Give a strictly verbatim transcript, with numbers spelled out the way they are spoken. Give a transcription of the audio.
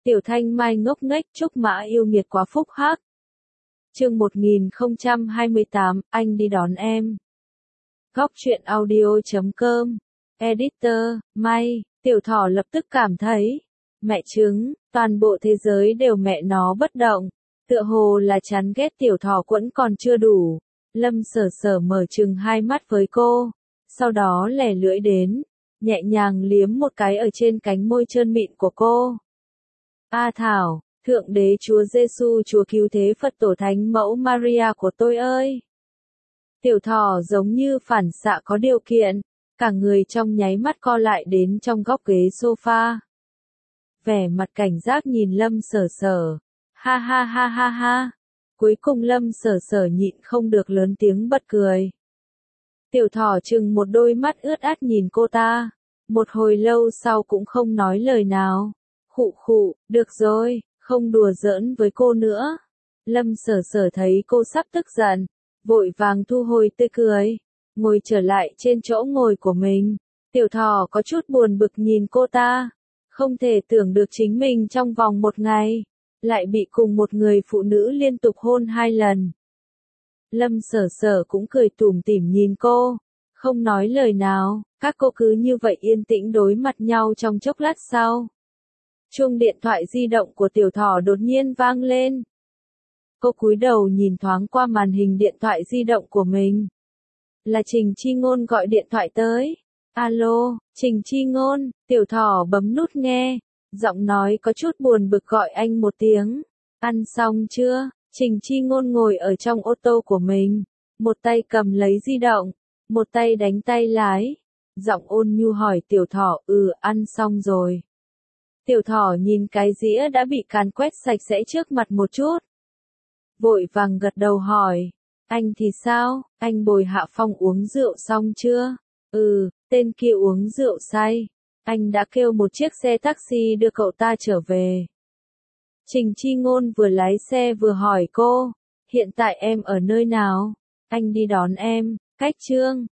Tiểu Thanh Mai ngốc nghếch, Trúc Mã yêu nghiệt quá phúc hắc. Chương một nghìn không trăm hai mươi tám, anh đi đón em. Góc truyện audio chấm com. Editor, May, Tiểu Thỏ lập tức cảm thấy, mẹ chứng, toàn bộ thế giới đều mẹ nó bất động. Tựa hồ là chán ghét Tiểu Thỏ quẫn còn chưa đủ. Lâm Sở Sở mở trừng hai mắt với cô, sau đó lẻ lưỡi đến, nhẹ nhàng liếm một cái ở trên cánh môi trơn mịn của cô. A Thảo, Thượng Đế Chúa Giêsu, Chúa Cứu Thế Phật Tổ Thánh Mẫu Maria của tôi ơi! Tiểu Thỏ giống như phản xạ có điều kiện, cả người trong nháy mắt co lại đến trong góc ghế sofa. Vẻ mặt cảnh giác nhìn Lâm Sở Sở. Ha ha ha ha ha. Cuối cùng Lâm Sở Sở nhịn không được lớn tiếng bật cười. Tiểu Thỏ chừng một đôi mắt ướt át nhìn cô ta. Một hồi lâu sau cũng không nói lời nào. Khụ khụ, được rồi, không đùa giỡn với cô nữa. Lâm Sở Sở thấy cô sắp tức giận, vội vàng thu hồi tươi cười, ngồi trở lại trên chỗ ngồi của mình. Tiểu Thỏ có chút buồn bực nhìn cô ta, không thể tưởng được chính mình trong vòng một ngày, lại bị cùng một người phụ nữ liên tục hôn hai lần. Lâm Sở Sở cũng cười tủm tỉm nhìn cô, không nói lời nào, các cô cứ như vậy yên tĩnh đối mặt nhau trong chốc lát sau. Chuông điện thoại di động của Tiểu Thỏ đột nhiên vang lên. Cô cúi đầu nhìn thoáng qua màn hình điện thoại di động của mình. Là Trình Chi Ngôn gọi điện thoại tới. Alo, Trình Chi Ngôn, Tiểu Thỏ bấm nút nghe, giọng nói có chút buồn bực gọi anh một tiếng. Ăn xong chưa? Trình Chi Ngôn ngồi ở trong ô tô của mình, một tay cầm lấy di động, một tay đánh tay lái. Giọng ôn nhu hỏi Tiểu Thỏ, ừ, ăn xong rồi. Tiểu Thỏ nhìn cái dĩa đã bị càn quét sạch sẽ trước mặt một chút. Vội vàng gật đầu hỏi, anh thì sao, anh bồi Hạ Phong uống rượu xong chưa? Ừ, tên kia uống rượu say. Anh đã kêu một chiếc xe taxi đưa cậu ta trở về. Trình Chi Ngôn vừa lái xe vừa hỏi cô, hiện tại em ở nơi nào? Anh đi đón em, cách Trương,